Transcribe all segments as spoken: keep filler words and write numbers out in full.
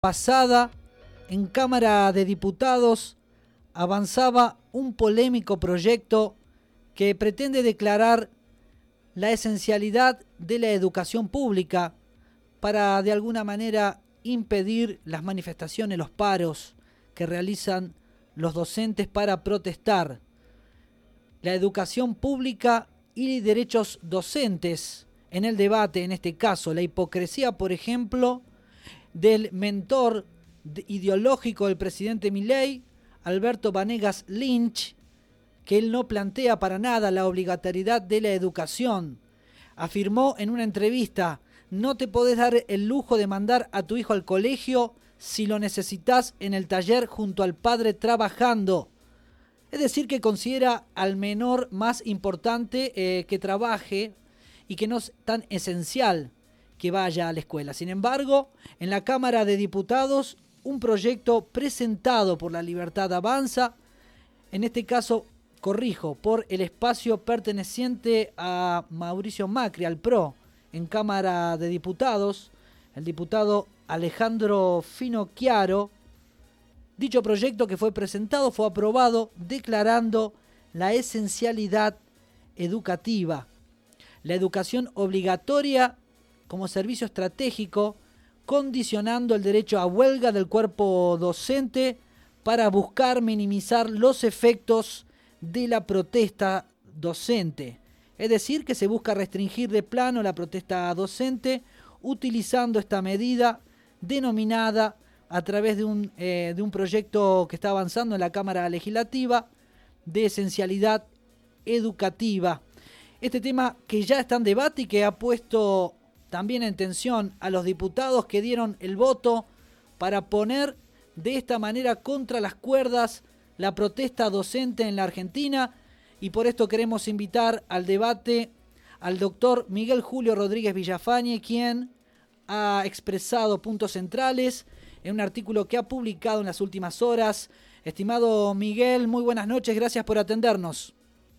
Pasada, en Cámara de Diputados avanzaba un polémico proyecto que pretende declarar la esencialidad de la educación pública para de alguna manera impedir las manifestaciones, los paros que realizan los docentes para protestar. La educación pública y derechos docentes en el debate, en este caso, la hipocresía, por ejemplo, del mentor ideológico del presidente Milei, Alberto Vanegas Lynch, que él no plantea para nada la obligatoriedad de la educación. Afirmó en una entrevista: no te podés dar el lujo de mandar a tu hijo al colegio si lo necesitas en el taller junto al padre trabajando. Es decir, que considera al menor más importante eh, que trabaje y que no es tan esencial que vaya a la escuela. Sin embargo, en la Cámara de Diputados, un proyecto presentado por La Libertad Avanza, en este caso, corrijo, por el espacio perteneciente a Mauricio Macri, al P R O, en Cámara de Diputados, el diputado Alejandro Finocchiaro. Dicho proyecto que fue presentado fue aprobado declarando la esencialidad educativa, la educación obligatoria como servicio estratégico, condicionando el derecho a huelga del cuerpo docente para buscar minimizar los efectos de la protesta docente. Es decir, que se busca restringir de plano la protesta docente utilizando esta medida denominada a través de un, eh, de un proyecto que está avanzando en la Cámara Legislativa de esencialidad educativa. Este tema que ya está en debate y que ha puesto también en tensión a los diputados que dieron el voto para poner de esta manera contra las cuerdas la protesta docente en la Argentina, y por esto queremos invitar al debate al doctor Miguel Julio Rodríguez Villafañe, quien ha expresado puntos centrales en un artículo que ha publicado en las últimas horas. Estimado Miguel, muy buenas noches, gracias por atendernos.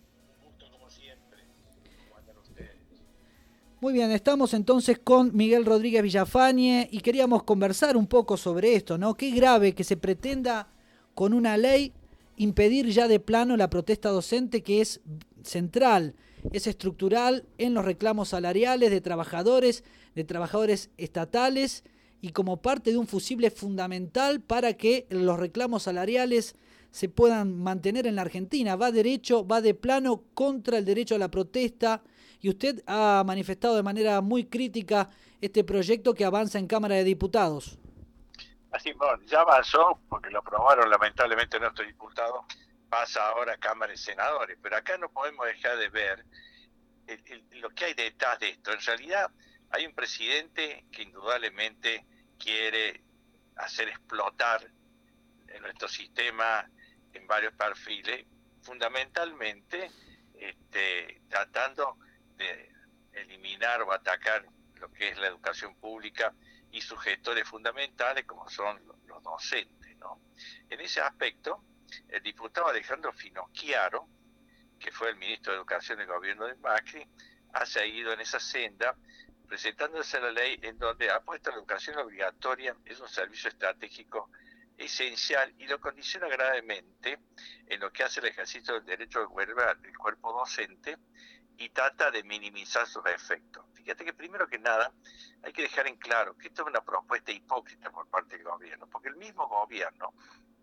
Muy bien, estamos entonces con Miguel Rodríguez Villafañe y queríamos conversar un poco sobre esto, ¿no? Qué grave que se pretenda con una ley impedir ya de plano la protesta docente, que es central, es estructural en los reclamos salariales de trabajadores, de trabajadores estatales, y como parte de un fusible fundamental para que los reclamos salariales se puedan mantener en la Argentina. Va derecho, va de plano contra el derecho a la protesta. Y usted ha manifestado de manera muy crítica este proyecto que avanza en Cámara de Diputados. Así, bueno, ya avanzó, porque lo aprobaron lamentablemente nuestros diputados, pasa ahora a Cámara de Senadores, pero acá no podemos dejar de ver el, el, lo que hay detrás de esto. En realidad hay un presidente que indudablemente quiere hacer explotar en nuestro sistema en varios perfiles, fundamentalmente este, tratando de eliminar o atacar lo que es la educación pública y sus gestores fundamentales como son los docentes, ¿no? En ese aspecto, el diputado Alejandro Finocchiaro, que fue el ministro de Educación del gobierno de Macri, ha seguido en esa senda, presentándose la ley en donde ha puesto la educación obligatoria es un servicio estratégico esencial y lo condiciona gravemente en lo que hace el ejercicio del derecho de huelga del cuerpo docente y trata de minimizar sus efectos. Fíjate que primero que nada hay que dejar en claro que esto es una propuesta hipócrita por parte del gobierno, porque el mismo gobierno,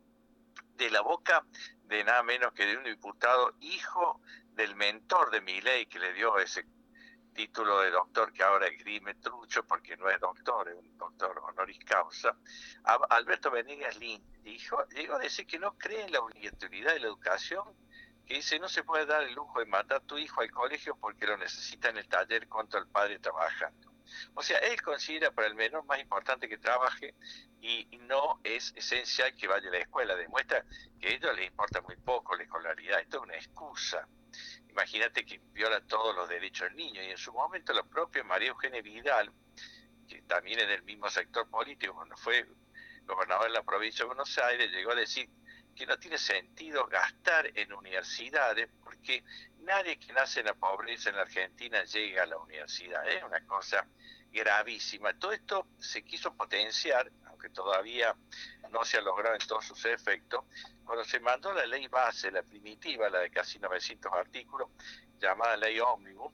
de la boca de nada menos que de un diputado hijo del mentor de Milei, que le dio ese título de doctor que ahora esgrime trucho porque no es doctor, es un doctor honoris causa, Alberto Vanegas Lynch dijo, llegó a decir que no cree en la obligatoriedad de la educación, que dice no se puede dar el lujo de mandar a tu hijo al colegio porque lo necesita en el taller contra el padre trabajando. O sea, él considera para el menor más importante que trabaje y no es esencial que vaya a la escuela. Demuestra que a ellos les importa muy poco la escolaridad. Esto es una excusa. Imagínate que viola todos los derechos del niño. Y en su momento la propia María Eugenia Vidal, que también es del mismo sector político, cuando fue gobernador de la provincia de Buenos Aires, llegó a decir que no tiene sentido gastar en universidades porque nadie que nace en la pobreza en la Argentina llega a la universidad. Es una cosa gravísima. Todo esto se quiso potenciar aunque todavía no se ha logrado en todos sus efectos, cuando se mandó la ley base, la primitiva, la de casi novecientos artículos, llamada ley ómnibus,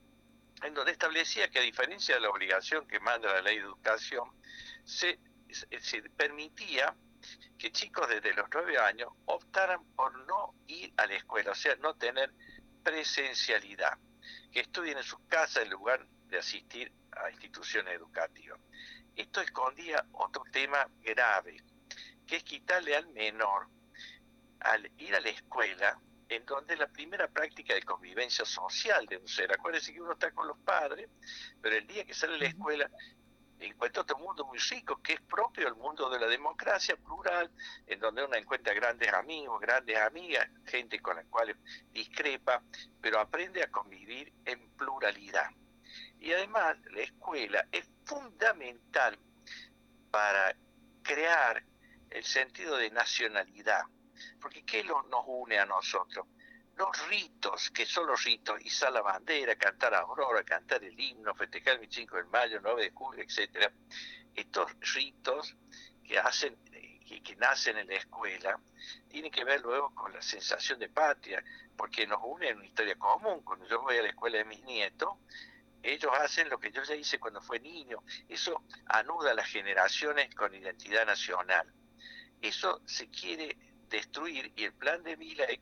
en donde establecía que a diferencia de la obligación que manda la ley de educación, se, se permitía que chicos desde los nueve años optaran por no ir a la escuela, o sea, no tener presencialidad, que estudien en sus casas en lugar de asistir a instituciones educativas. Esto escondía otro tema grave, que es quitarle al menor, al ir a la escuela, en donde la primera práctica de convivencia social de un ser, acuérdense que uno está con los padres, pero el día que sale a la escuela encuentra otro mundo muy rico, que es propio del mundo de la democracia plural, en donde uno encuentra grandes amigos, grandes amigas, gente con la cual discrepa, pero aprende a convivir en pluralidad. Y además la escuela es fundamental para crear el sentido de nacionalidad, porque ¿qué lo, nos une a nosotros? Los ritos, que son los ritos, izar la bandera, cantar Aurora, cantar el himno, festejar el veinticinco de mayo, nueve de julio, etcétera. Estos ritos que hacen, que, que nacen en la escuela, tienen que ver luego con la sensación de patria, porque nos une en una historia común. Cuando yo voy a la escuela de mis nietos, ellos hacen lo que yo ya hice cuando fue niño. Eso anuda a las generaciones con identidad nacional. Eso se quiere destruir, y el plan de Milei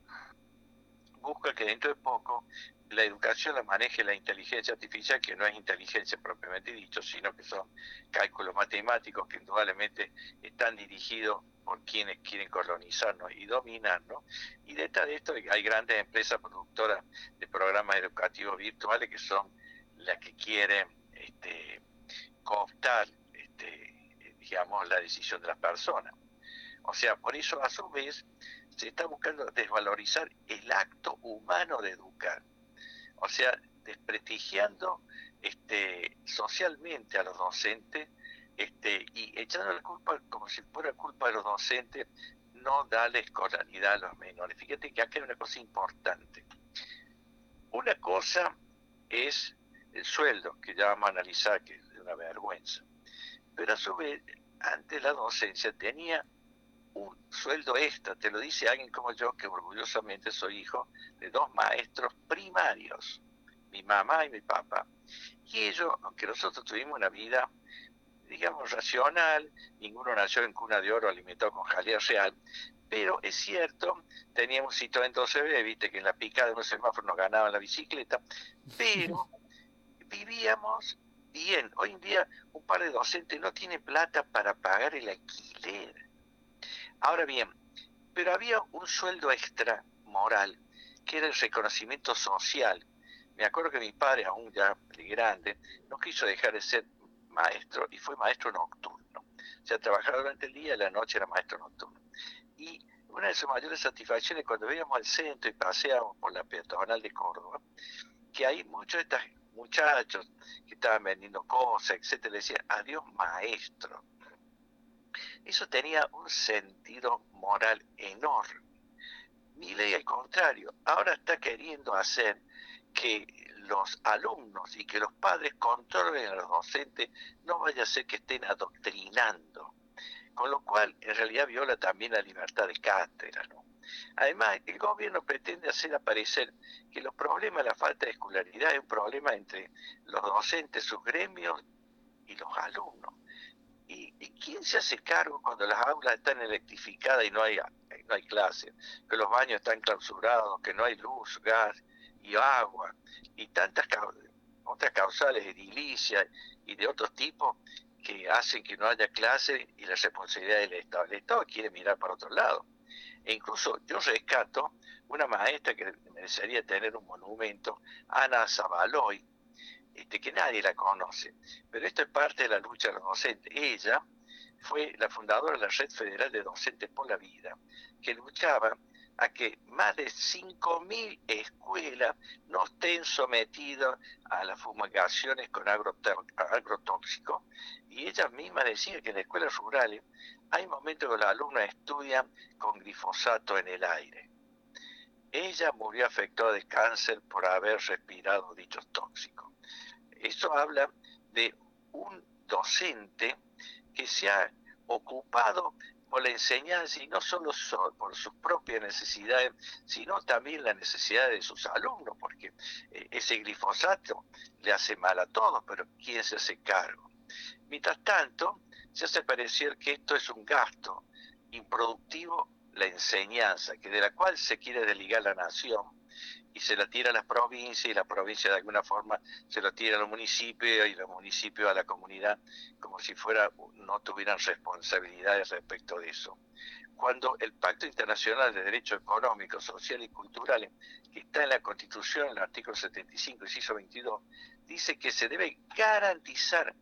busca que dentro de poco la educación la maneje la inteligencia artificial, que no es inteligencia propiamente dicho, sino que son cálculos matemáticos que indudablemente están dirigidos por quienes quieren colonizarnos y dominarnos. Y detrás de esto hay grandes empresas productoras de programas educativos virtuales que son las que quieren este, cooptar este, digamos, la decisión de las personas. O sea, por eso a su vez se está buscando desvalorizar el acto humano de educar, o sea, desprestigiando este, socialmente a los docentes este, y echando la culpa como si fuera culpa de los docentes no darle escolaridad a los menores. Fíjate que acá hay una cosa importante. Una cosa es el sueldo, que ya vamos a analizar, que es una vergüenza, pero a su vez, antes la docencia tenía un sueldo extra, te lo dice alguien como yo, que orgullosamente soy hijo de dos maestros primarios, mi mamá y mi papá. Y ellos, aunque nosotros tuvimos una vida, digamos, racional, ninguno nació en cuna de oro alimentado con jalea real, pero es cierto, teníamos Citroën doce B, viste que en la picada de unos semáforos nos ganaban la bicicleta, pero vivíamos bien. Hoy en día un par de docentes no tiene plata para pagar el alquiler. Ahora bien, pero había un sueldo extra moral, que era el reconocimiento social. Me acuerdo que mi padre, aún ya grande, no quiso dejar de ser maestro y fue maestro nocturno. O sea, trabajaba durante el día y la noche era maestro nocturno. Y una de sus mayores satisfacciones cuando veíamos al centro y paseábamos por la peatonal de Córdoba, que hay muchos de estos muchachos que estaban vendiendo cosas, etcétera, le decían, adiós maestro. Eso tenía un sentido moral enorme. Milei, al contrario, ahora está queriendo hacer que los alumnos y que los padres controlen a los docentes, no vaya a ser que estén adoctrinando, con lo cual en realidad viola también la libertad de cátedra, ¿no? Además, el gobierno pretende hacer aparecer que los problemas de la falta de escolaridad es un problema entre los docentes, sus gremios y los alumnos. ¿Y, y quién se hace cargo cuando las aulas están electrificadas y no hay, no hay clases? Que los baños están clausurados, que no hay luz, gas y agua, y tantas otras causales de edilicia y de otros tipos que hacen que no haya clases, y la responsabilidad del Estado. El Estado quiere mirar para otro lado. E incluso yo rescato una maestra que merecería tener un monumento, Ana Zabaloy, este, que nadie la conoce, pero esto es parte de la lucha de los docentes. Ella fue la fundadora de la Red Federal de Docentes por la Vida, que luchaba a que más de cinco mil escuelas no estén sometidas a las fumigaciones con agrotóxicos, y ella misma decía que en las escuelas rurales hay momentos que los alumnos estudian con glifosato en el aire. Ella murió afectada de cáncer por haber respirado dichos tóxicos. Eso habla de un docente que se ha ocupado por la enseñanza y no solo so, por sus propias necesidades, sino también las necesidades de sus alumnos, porque eh, ese glifosato le hace mal a todos, pero ¿quién se hace cargo? Mientras tanto, se hace parecer que esto es un gasto improductivo, la enseñanza, que de la cual se quiere desligar la nación, y se la tira a las provincias, y la provincia de alguna forma se lo tira a los municipios, y los municipios a la comunidad, como si fuera no tuvieran responsabilidades respecto de eso. Cuando el Pacto Internacional de Derechos Económicos, Sociales y Culturales, que está en la Constitución, en el artículo setenta y cinco, inciso veintidós, dice que se debe garantizar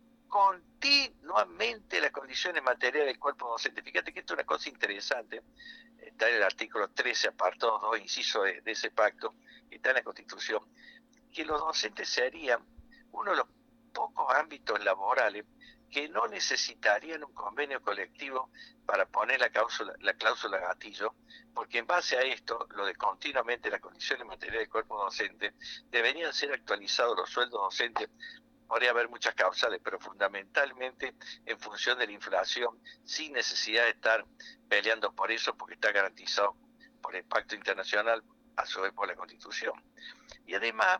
continuamente las condiciones materiales del cuerpo docente. Fíjate que esto es una cosa interesante, está en el artículo trece, apartado dos, inciso de, de ese pacto, está en la Constitución, que los docentes serían uno de los pocos ámbitos laborales que no necesitarían un convenio colectivo para poner la cláusula, la cláusula gatillo, porque en base a esto, lo de continuamente las condiciones materiales del cuerpo docente, deberían ser actualizados los sueldos docentes. Podría haber muchas causales, pero fundamentalmente en función de la inflación, sin necesidad de estar peleando por eso, porque está garantizado por el Pacto Internacional, a su vez por la Constitución. Y además,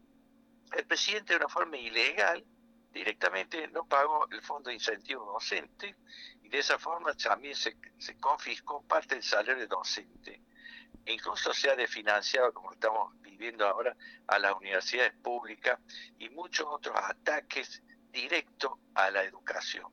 el presidente de una forma ilegal, directamente no pagó el fondo de incentivo docente, y de esa forma también se, se confiscó parte del salario docente. E incluso se ha desfinanciado, como estamos viviendo ahora, a las universidades públicas y muchos otros ataques directos a la educación.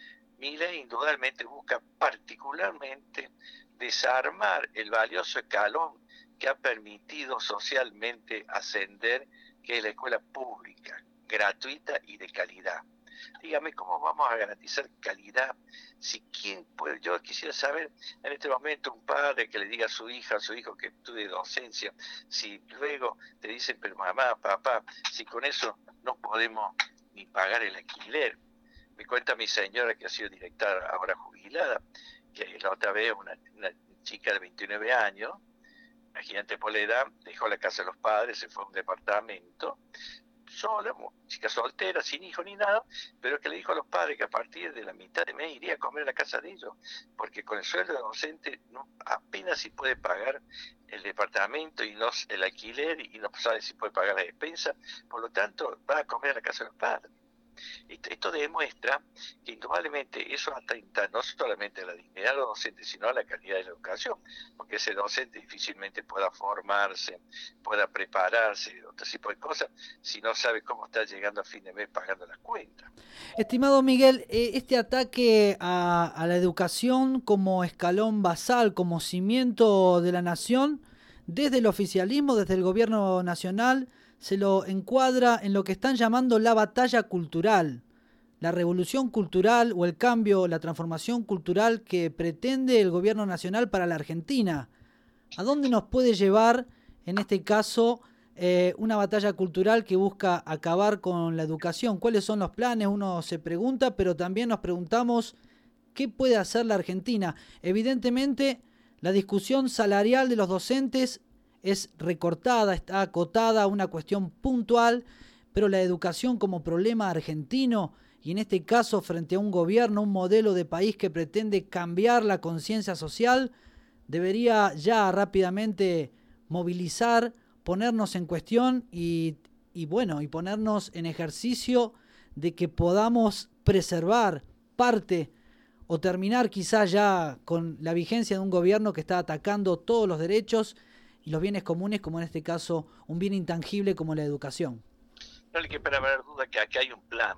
Milei indudablemente busca particularmente desarmar el valioso escalón que ha permitido socialmente ascender, que es la escuela pública, gratuita y de calidad. Dígame, ¿cómo vamos a garantizar calidad? Si quién puede, yo quisiera saber en este momento un padre que le diga a su hija, a su hijo que estudie docencia, si luego te dicen, pero mamá, papá, si con eso no podemos ni pagar el alquiler. Me cuenta mi señora, que ha sido directora ahora jubilada, que la otra vez una, una chica de veintinueve años, imagínate por la edad, dejó la casa de los padres, se fue a un departamento, sola, chica soltera, sin hijo ni nada, pero que le dijo a los padres que a partir de la mitad de mes iría a comer a la casa de ellos, porque con el sueldo de docente no, apenas si puede pagar el departamento y no el alquiler, y no sabe si puede pagar la despensa, por lo tanto va a comer a la casa de los padres. Esto, esto demuestra que indudablemente eso atenta no solamente a la dignidad de los docentes, sino a la calidad de la educación, porque ese docente difícilmente pueda formarse, pueda prepararse, otro tipo de cosas, si no sabe cómo está llegando a fin de mes pagando las cuentas. Estimado Miguel, este ataque a, a la educación como escalón basal, como cimiento de la nación, desde el oficialismo, desde el gobierno nacional, se lo encuadra en lo que están llamando la batalla cultural, la revolución cultural o el cambio, la transformación cultural que pretende el gobierno nacional para la Argentina. ¿A dónde nos puede llevar, en este caso, eh, una batalla cultural que busca acabar con la educación? ¿Cuáles son los planes? Uno se pregunta, pero también nos preguntamos qué puede hacer la Argentina. Evidentemente, la discusión salarial de los docentes es recortada, está acotada a una cuestión puntual, pero la educación como problema argentino, y en este caso frente a un gobierno, un modelo de país que pretende cambiar la conciencia social, debería ya rápidamente movilizar, ponernos en cuestión y, y bueno, y ponernos en ejercicio de que podamos preservar parte o terminar quizás ya con la vigencia de un gobierno que está atacando todos los derechos y los bienes comunes, como en este caso un bien intangible como la educación. No hay que haber duda que aquí hay un plan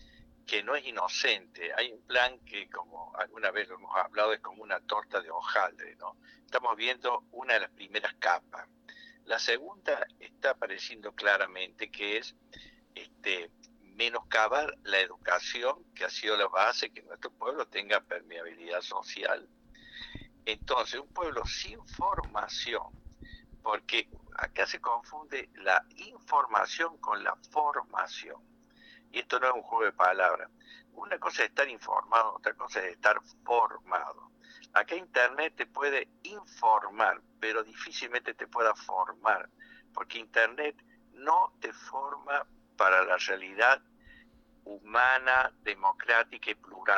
que no es inocente, hay un plan que, como alguna vez lo hemos hablado, es como una torta de hojaldre, ¿no? Estamos viendo una de las primeras capas. La segunda está apareciendo claramente, que es este, menoscabar la educación, que ha sido la base que nuestro pueblo tenga permeabilidad social. Entonces, un pueblo sin formación, porque acá se confunde la información con la formación. Y esto no es un juego de palabras. Una cosa es estar informado, otra cosa es estar formado. Acá Internet te puede informar, pero difícilmente te pueda formar, porque Internet no te forma para la realidad humana, democrática y plural.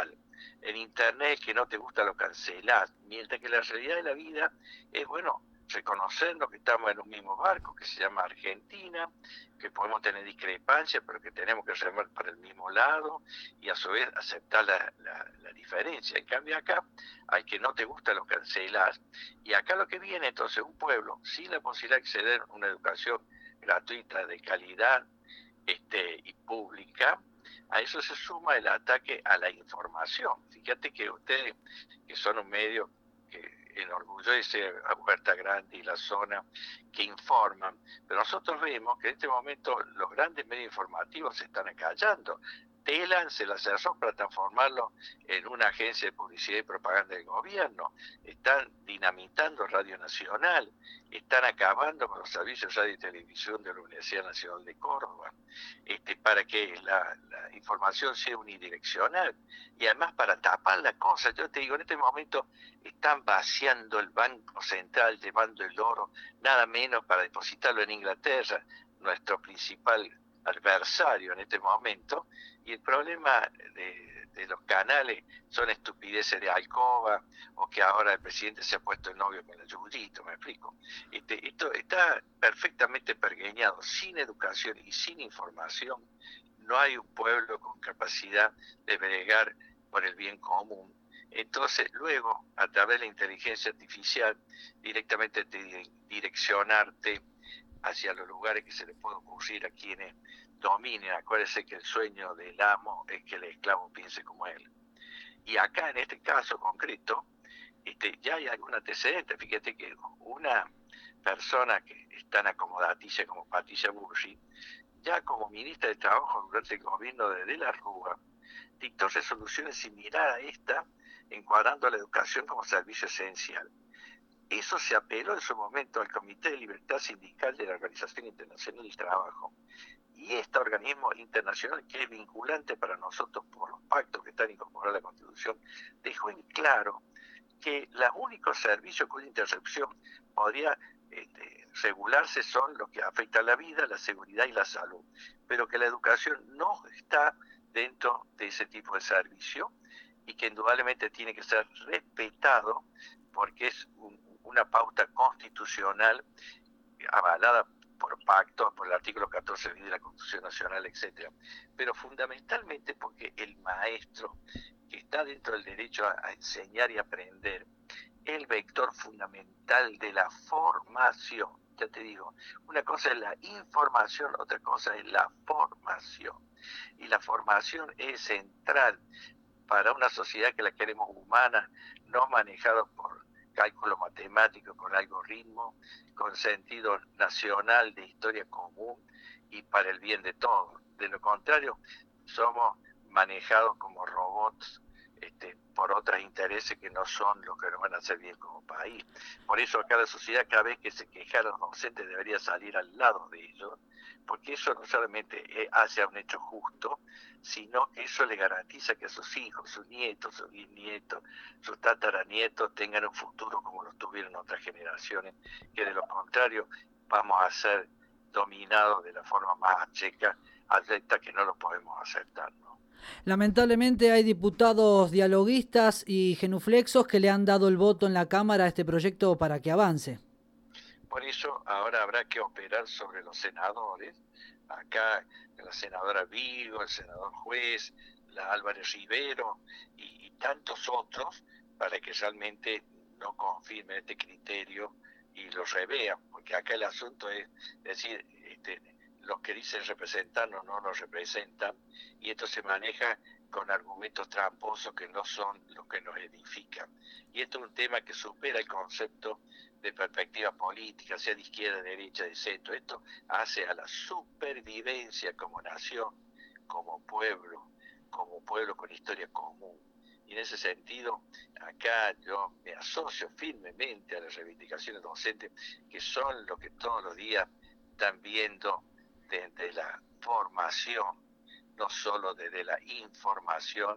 en internet que no te gusta lo cancelás, mientras que la realidad de la vida es, bueno, reconocernos que estamos en un mismo barco que se llama Argentina, que podemos tener discrepancias, pero que tenemos que remar para el mismo lado y a su vez aceptar la, la, la diferencia. En cambio acá, al que no te gusta lo cancelás, y acá lo que viene entonces un pueblo sin la posibilidad de acceder a una educación gratuita, de calidad este, y pública. A eso se suma el ataque a la información. Fíjate que ustedes, que son un medio que enorgullece a Huerta Grande y la zona, que informan, pero nosotros vemos que en este momento los grandes medios informativos se están acallando. Telan se la cerró para transformarlo en una agencia de publicidad y propaganda del gobierno. Están dinamitando Radio Nacional, están acabando con los servicios de radio y televisión de la Universidad Nacional de Córdoba, este, para que la, la información sea unidireccional y además para tapar la cosa. Yo te digo, en este momento están vaciando el Banco Central, llevando el oro, nada menos para depositarlo en Inglaterra, nuestro principal adversario en este momento, y el problema de, de los canales son estupideces de Alcoba, o que ahora el presidente se ha puesto el novio con la Yuyito, me explico. Este, esto está perfectamente pergeñado. Sin educación y sin información no hay un pueblo con capacidad de bregar por el bien común. Entonces luego, a través de la inteligencia artificial, directamente te direccionarte hacia los lugares que se les puede ocurrir a quienes dominen. Acuérdense que el sueño del amo es que el esclavo piense como él. Y acá, en este caso concreto, este, ya hay algún antecedente. Fíjate que una persona que es tan acomodaticia como Patricia Burri, ya como ministra de Trabajo durante el gobierno de De la Rúa, dictó resoluciones similares a esta, encuadrando a la educación como servicio esencial. Eso se apeló en su momento al Comité de Libertad Sindical de la Organización Internacional del Trabajo. Y este organismo internacional, que es vinculante para nosotros por los pactos que están incorporados a la Constitución, dejó en claro que los únicos servicios cuya interrupción podría este, regularse son los que afectan la vida, la seguridad y la salud, pero que la educación no está dentro de ese tipo de servicio y que indudablemente tiene que ser respetado porque es un, una pauta constitucional avalada por pactos, por el artículo catorce de la Constitución Nacional, etcétera. Pero fundamentalmente porque el maestro, que está dentro del derecho a, a enseñar y aprender, es el vector fundamental de la formación. Ya te digo, una cosa es la información, otra cosa es la formación. Y la formación es central para una sociedad que la queremos humana, no manejada por cálculo matemático, con algoritmo, con sentido nacional de historia común y para el bien de todos. De lo contrario, somos manejados como robots este, por otros intereses que no son los que nos van a hacer bien como país. Por eso acá la sociedad, cada vez que se quejara los docentes, debería salir al lado de ellos, porque eso no solamente hace un hecho justo, sino que eso le garantiza que sus hijos, sus nietos, sus bisnietos, sus tataranietos tengan un futuro como lo tuvieron otras generaciones, que de lo contrario vamos a ser dominados de la forma más checa, acepta que no lo podemos aceptar, ¿no? Lamentablemente hay diputados dialoguistas y genuflexos que le han dado el voto en la Cámara a este proyecto para que avance. Por eso ahora habrá que operar sobre los senadores, acá la senadora Vigo, el senador Juez, la Álvarez Rivero y, y tantos otros, para que realmente no confirmen este criterio y lo revean, porque acá el asunto es decir, este, los que dicen representarnos no nos representan, y esto se maneja con argumentos tramposos que no son los que nos edifican. Y esto es un tema que supera el concepto de perspectiva política, sea de izquierda, de derecha, de centro. Esto hace a la supervivencia como nación, como pueblo, como pueblo con historia común. Y en ese sentido, acá yo me asocio firmemente a las reivindicaciones docentes, que son lo que todos los días están viendo desde la formación, no solo desde la información,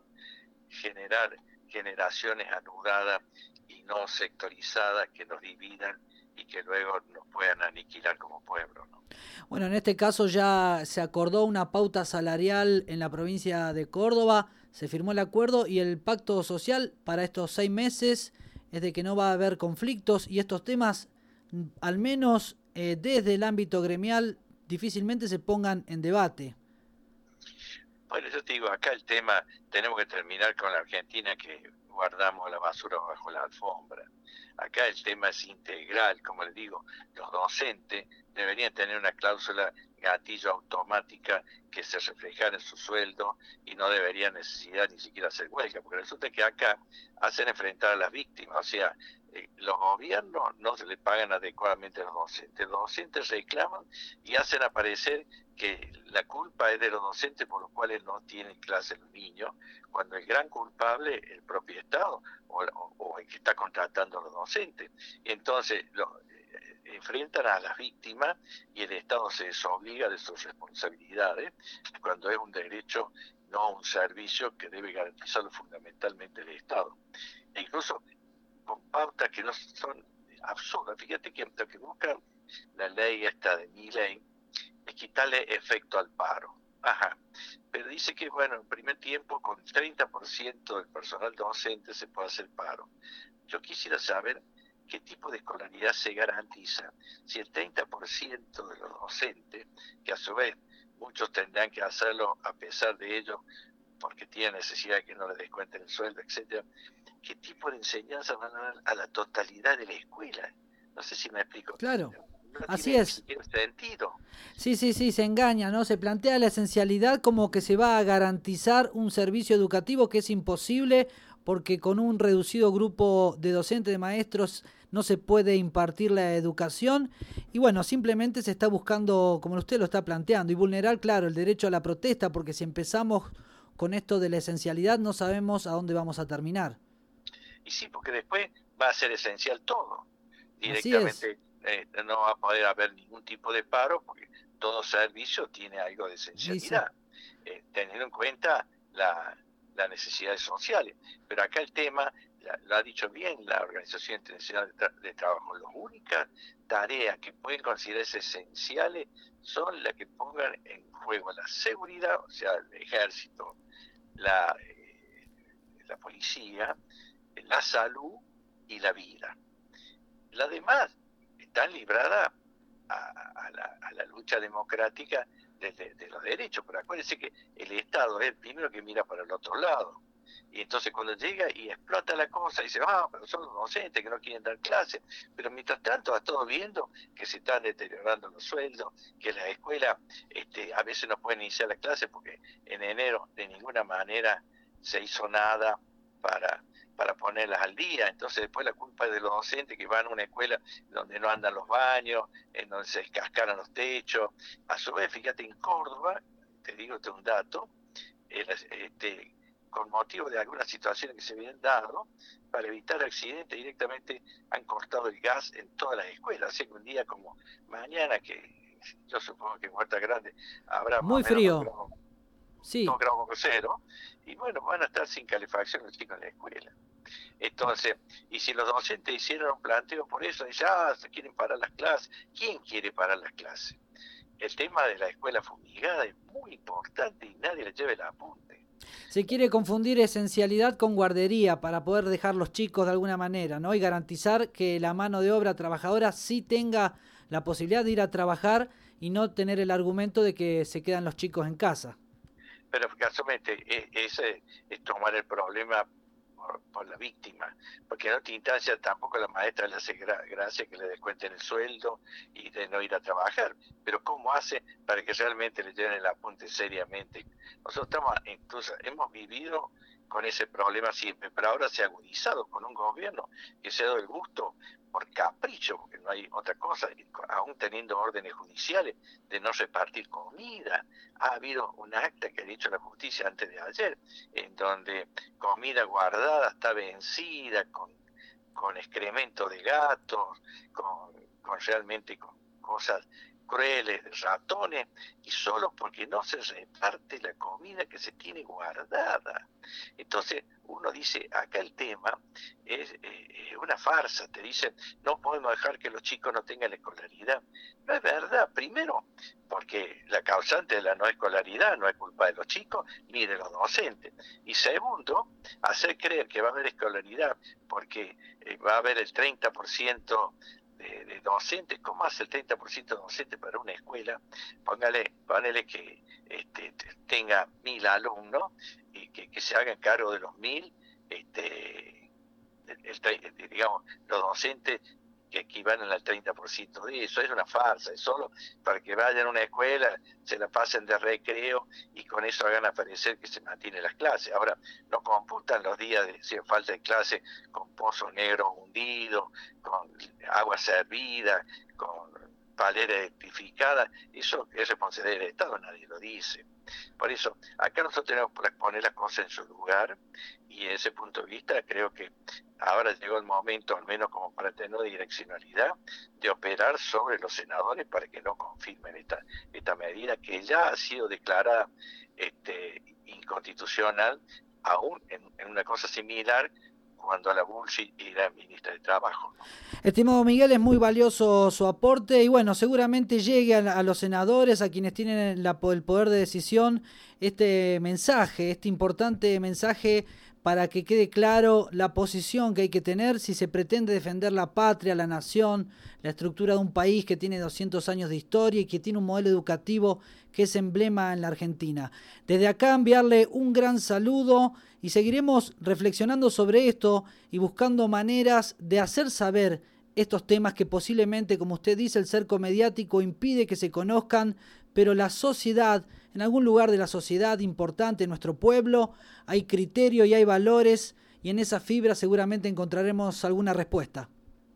generar generaciones anudadas y no sectorizadas que nos dividan y que luego nos puedan aniquilar como pueblo, ¿no? Bueno, en este caso ya se acordó una pauta salarial en la provincia de Córdoba. se firmó el acuerdo y el pacto social para estos seis meses es de que no va a haber conflictos y estos temas, al menos eh, desde el ámbito gremial, difícilmente se pongan en debate. Bueno, yo te digo, acá el tema, tenemos que terminar con la Argentina que guardamos la basura bajo la alfombra. Acá el tema es integral, como les digo, los docentes deberían tener una cláusula gatillo automática que se reflejara en su sueldo y no debería necesidad ni siquiera hacer huelga, porque resulta que acá hacen enfrentar a las víctimas, o sea, eh, los gobiernos no se le pagan adecuadamente a los docentes, los docentes reclaman y hacen aparecer que la culpa es de los docentes por los cuales no tienen clase los niños, cuando el gran culpable es el propio Estado o, o, o el que está contratando a los docentes. Entonces, lo, eh, enfrentan a las víctimas y el Estado se desobliga de sus responsabilidades cuando es un derecho, no un servicio que debe garantizarlo fundamentalmente el Estado. E incluso con pautas que no son absurdas. Fíjate que lo que busca la ley esta de Milei es quitarle efecto al paro. Ajá. Pero dice que, bueno, en primer tiempo con el treinta por ciento del personal docente se puede hacer paro. Yo quisiera saber qué tipo de escolaridad se garantiza si el treinta por ciento de los docentes, que a su vez muchos tendrán que hacerlo a pesar de ello, porque tienen necesidad de que no les descuenten el sueldo, etcétera, qué tipo de enseñanza van a dar a la totalidad de la escuela. No sé si me explico. Claro. No Así tiene es. sentido. Sí, sí, sí, se engaña, ¿no? Se plantea la esencialidad como que se va a garantizar un servicio educativo que es imposible porque con un reducido grupo de docentes, de maestros, no se puede impartir la educación. Y bueno, simplemente se está buscando, como usted lo está planteando, y vulnerar, claro, el derecho a la protesta, porque si empezamos con esto de la esencialidad no sabemos a dónde vamos a terminar. Y sí, porque después va a ser esencial todo. Directamente eh, no va a poder haber ningún tipo de paro porque todo servicio tiene algo de esencialidad, sí, sí. Eh, teniendo en cuenta la, las necesidades sociales. Pero acá el tema, la, lo ha dicho bien la Organización Internacional de, Tra de Trabajo, las únicas tareas que pueden considerarse esenciales son las que pongan en juego la seguridad, o sea, el ejército, la, eh, la policía, la salud y la vida. Las demás están libradas a, a, la, a la lucha democrática de, de, de los derechos, pero acuérdense que el Estado es el primero que mira para el otro lado. Y entonces cuando llega y explota la cosa, dice, ah, pero son los docentes que no quieren dar clases, pero mientras tanto a todos viendo que se están deteriorando los sueldos, que las escuelas este, a veces no pueden iniciar la clase porque en enero de ninguna manera se hizo nada para... para ponerlas al día. Entonces después la culpa es de los docentes que van a una escuela donde no andan los baños, en donde se descascaran los techos. A su vez, fíjate, en Córdoba, te digo este un dato, este, con motivo de algunas situaciones que se habían dado, para evitar accidentes directamente han cortado el gas en todas las escuelas. Así que un día como mañana, que yo supongo que en Huerta Grande habrá muy más o menos frío. dos grados, sí. dos grados bajo cero, y bueno, van a estar sin calefacción los chicos en la escuela. Entonces, y si los docentes hicieron un planteo por eso, dicen, ah, se quieren parar las clases. ¿Quién quiere parar las clases? El tema de la escuela fumigada es muy importante y nadie le lleve el apunte. Se quiere confundir esencialidad con guardería para poder dejar los chicos de alguna manera, ¿no? Y garantizar que la mano de obra trabajadora sí tenga la posibilidad de ir a trabajar y no tener el argumento de que se quedan los chicos en casa. Pero casualmente ese es tomar el problema por, por la víctima, porque en otra instancia tampoco a la maestra le hace gra gracia que le descuenten el sueldo y de no ir a trabajar, pero ¿cómo hace para que realmente le lleven el apunte seriamente? Nosotros estamos, incluso hemos vivido con ese problema siempre, pero ahora se ha agudizado con un gobierno que se ha dado el gusto por capricho, porque no hay otra cosa, aún teniendo órdenes judiciales de no repartir comida. Ha habido un acta que ha dicho la justicia antes de ayer, en donde comida guardada está vencida, con, con excremento de gatos, con, con realmente con cosas crueles, de ratones, y solo porque no se reparte la comida que se tiene guardada. Entonces, uno dice, acá el tema es eh, una farsa, te dicen, no podemos dejar que los chicos no tengan escolaridad. No es verdad, primero, porque la causante de la no escolaridad no es culpa de los chicos ni de los docentes. Y segundo, hacer creer que va a haber escolaridad porque eh, va a haber el treinta por ciento de, de docentes. ¿Cómo hace el treinta por ciento de docentes para una escuela? Póngale, póngale que este, tenga mil alumnos y que, que se hagan cargo de los mil, este, el, el, digamos, los docentes que equivalen al treinta por ciento de eso. Es una farsa, es solo para que vayan a una escuela, se la pasen de recreo y con eso hagan aparecer que se mantienen las clases. Ahora, no computan los días de si falta de clase con pozos negros hundidos, con agua servida, con palera electrificada. Eso es responsabilidad del Estado, nadie lo dice. Por eso, acá nosotros tenemos que poner las cosas en su lugar, y desde ese punto de vista creo que ahora llegó el momento, al menos como para tener direccionalidad, de operar sobre los senadores para que no confirmen esta, esta medida que ya ha sido declarada este, inconstitucional, aún en, en una cosa similar cuando a la Bullrich era ministra de Trabajo, ¿no? Estimado Miguel, es muy valioso su aporte y bueno, seguramente llegue a, a los senadores, a quienes tienen la, el poder de decisión, este mensaje, este importante mensaje para que quede claro la posición que hay que tener si se pretende defender la patria, la nación, la estructura de un país que tiene doscientos años de historia y que tiene un modelo educativo que es emblema en la Argentina. Desde acá enviarle un gran saludo y seguiremos reflexionando sobre esto y buscando maneras de hacer saber estos temas que posiblemente, como usted dice, el cerco mediático impide que se conozcan, pero la sociedad, en algún lugar de la sociedad importante, en nuestro pueblo, hay criterio y hay valores, y en esa fibra seguramente encontraremos alguna respuesta.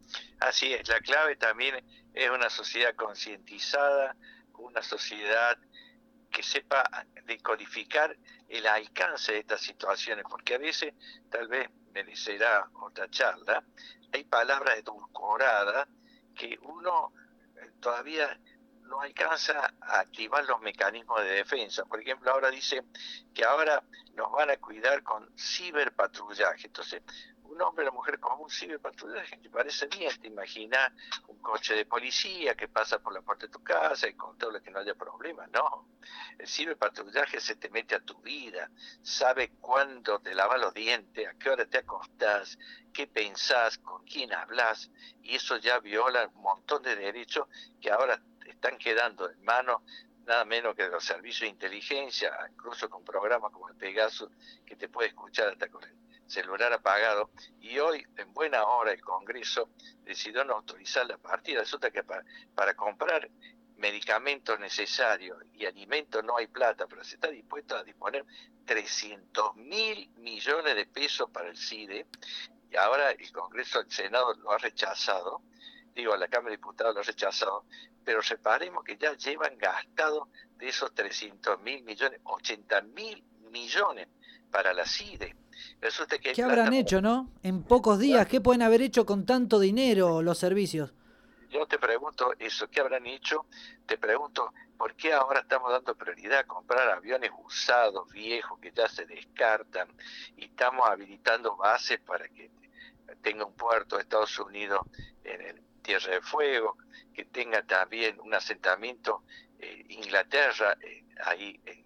Así es, la clave también es una sociedad concientizada, una sociedad que sepa decodificar el alcance de estas situaciones, porque a veces, tal vez merecerá otra charla, hay palabras edulcoradas que uno todavía no alcanza a activar los mecanismos de defensa. Por ejemplo, ahora dice que ahora nos van a cuidar con ciberpatrullaje. Entonces, un hombre o una mujer con un ciberpatrullaje te parece bien, te imaginas un coche de policía que pasa por la puerta de tu casa y controla que no haya problemas. No, el ciberpatrullaje se te mete a tu vida, sabe cuándo te lavas los dientes, a qué hora te acostás, qué pensás, con quién hablas, y eso ya viola un montón de derechos que ahora están quedando en manos nada menos que de los servicios de inteligencia, incluso con programas como el Pegasus, que te puede escuchar hasta con el celular apagado. Y hoy, en buena hora, el Congreso decidió no autorizar la partida. Resulta que para, para comprar medicamentos necesarios y alimentos no hay plata, pero se está dispuesto a disponer trescientos mil millones de pesos para el CIDE, y ahora el Congreso, el Senado lo ha rechazado, digo, la Cámara de Diputados lo ha rechazado, pero reparemos que ya llevan gastado de esos trescientos mil millones, ochenta mil millones para la CIDE. Resulta que hay ¿Qué habrán plata hecho, para... no? En pocos días, ¿qué pueden haber hecho con tanto dinero los servicios? Yo te pregunto eso, ¿qué habrán hecho? Te pregunto, ¿por qué ahora estamos dando prioridad a comprar aviones usados, viejos, que ya se descartan, y estamos habilitando bases para que tenga un puerto de Estados Unidos en el Tierra de Fuego, que tenga también un asentamiento eh, Inglaterra, eh, ahí en,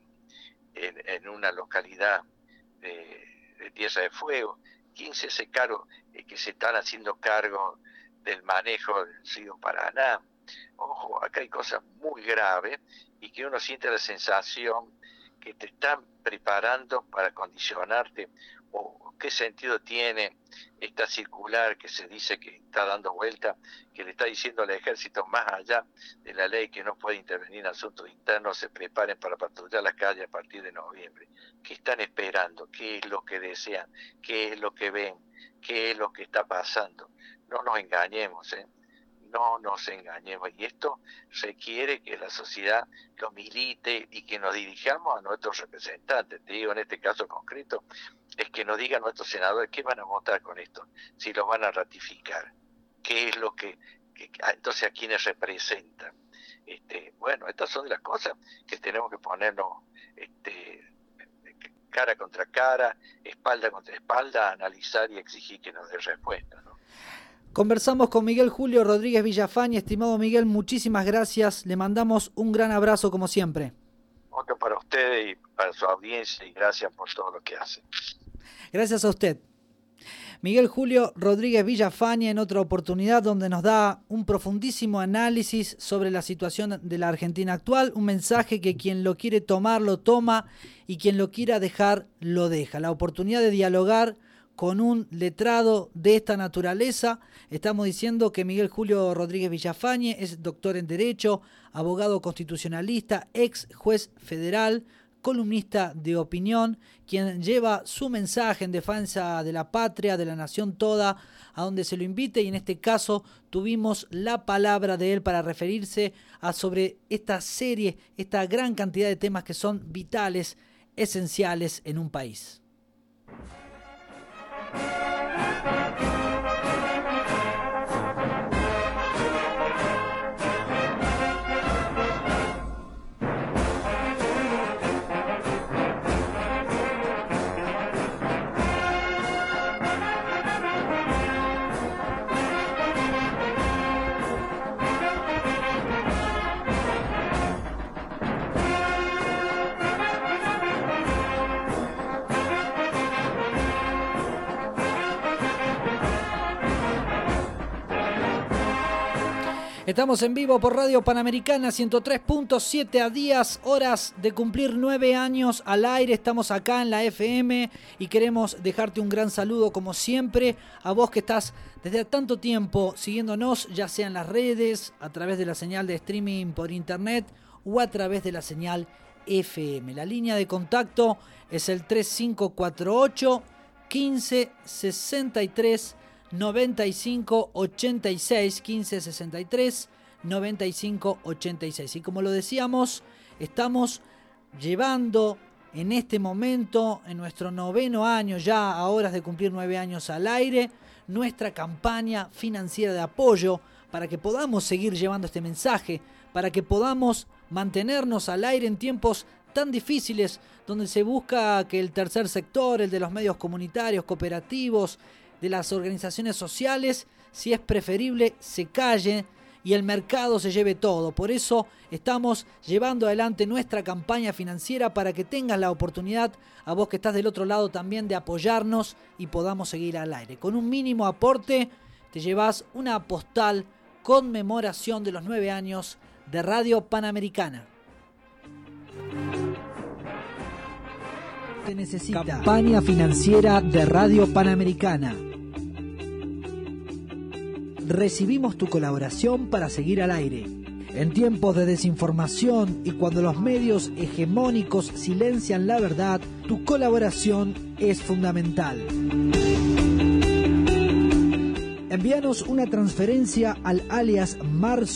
en, en una localidad de, de Tierra de Fuego? ¿Quién se hace cargo eh, que se están haciendo cargo del manejo del río Paraná? Ojo, acá hay cosas muy graves y que uno siente la sensación que te están preparando para condicionarte. ¿O qué sentido tiene esta circular que se dice que está dando vuelta, que le está diciendo al ejército, más allá de la ley que no puede intervenir en asuntos internos, se preparen para patrullar las calles a partir de noviembre? ¿Qué están esperando? ¿Qué es lo que desean? ¿Qué es lo que ven? ¿Qué es lo que está pasando? No nos engañemos, ¿eh? No nos engañemos. Y esto requiere que la sociedad lo milite y que nos dirijamos a nuestros representantes. Te digo, en este caso concreto, es que nos digan nuestros senadores qué van a votar con esto, si los van a ratificar, qué es lo que, que entonces a quienes representan. Este, bueno, estas son las cosas que tenemos que ponernos este, cara contra cara, espalda contra espalda, analizar y exigir que nos dé respuesta, ¿no? Conversamos con Miguel Julio Rodríguez Villafañe. Estimado Miguel, muchísimas gracias. Le mandamos un gran abrazo como siempre. Otro para ustedes y para su audiencia, y gracias por todo lo que hacen. Gracias a usted. Miguel Julio Rodríguez Villafañe, en otra oportunidad donde nos da un profundísimo análisis sobre la situación de la Argentina actual, un mensaje que quien lo quiere tomar lo toma y quien lo quiera dejar lo deja. La oportunidad de dialogar con un letrado de esta naturaleza. Estamos diciendo que Miguel Julio Rodríguez Villafañe es doctor en Derecho, abogado constitucionalista, ex juez federal, columnista de opinión, quien lleva su mensaje en defensa de la patria, de la nación toda, a donde se lo invite, y en este caso tuvimos la palabra de él para referirse a sobre esta serie, esta gran cantidad de temas que son vitales, esenciales en un país. Estamos en vivo por Radio Panamericana ciento tres punto siete, a días, horas de cumplir nueve años al aire. Estamos acá en la F M y queremos dejarte un gran saludo como siempre a vos que estás desde tanto tiempo siguiéndonos, ya sea en las redes, a través de la señal de streaming por internet o a través de la señal F M. La línea de contacto es el tres cinco cuatro ocho, quince, sesenta y tres, noventa y cinco ochenta y seis, quince sesenta y tres noventa y cinco ochenta y seis. Y como lo decíamos, estamos llevando en este momento, en nuestro noveno año, ya a horas de cumplir nueve años al aire, nuestra campaña financiera de apoyo para que podamos seguir llevando este mensaje, para que podamos mantenernos al aire en tiempos tan difíciles, donde se busca que el tercer sector, el de los medios comunitarios, cooperativos, de las organizaciones sociales, si es preferible, se calle y el mercado se lleve todo. Por eso estamos llevando adelante nuestra campaña financiera para que tengas la oportunidad, a vos que estás del otro lado también, de apoyarnos y podamos seguir al aire. Con un mínimo aporte te llevas una postal conmemoración de los nueve años de Radio Panamericana. Te necesita campaña financiera de Radio Panamericana. Recibimos tu colaboración para seguir al aire. En tiempos de desinformación y cuando los medios hegemónicos silencian la verdad, tu colaboración es fundamental. Envíanos una transferencia al alias Marzo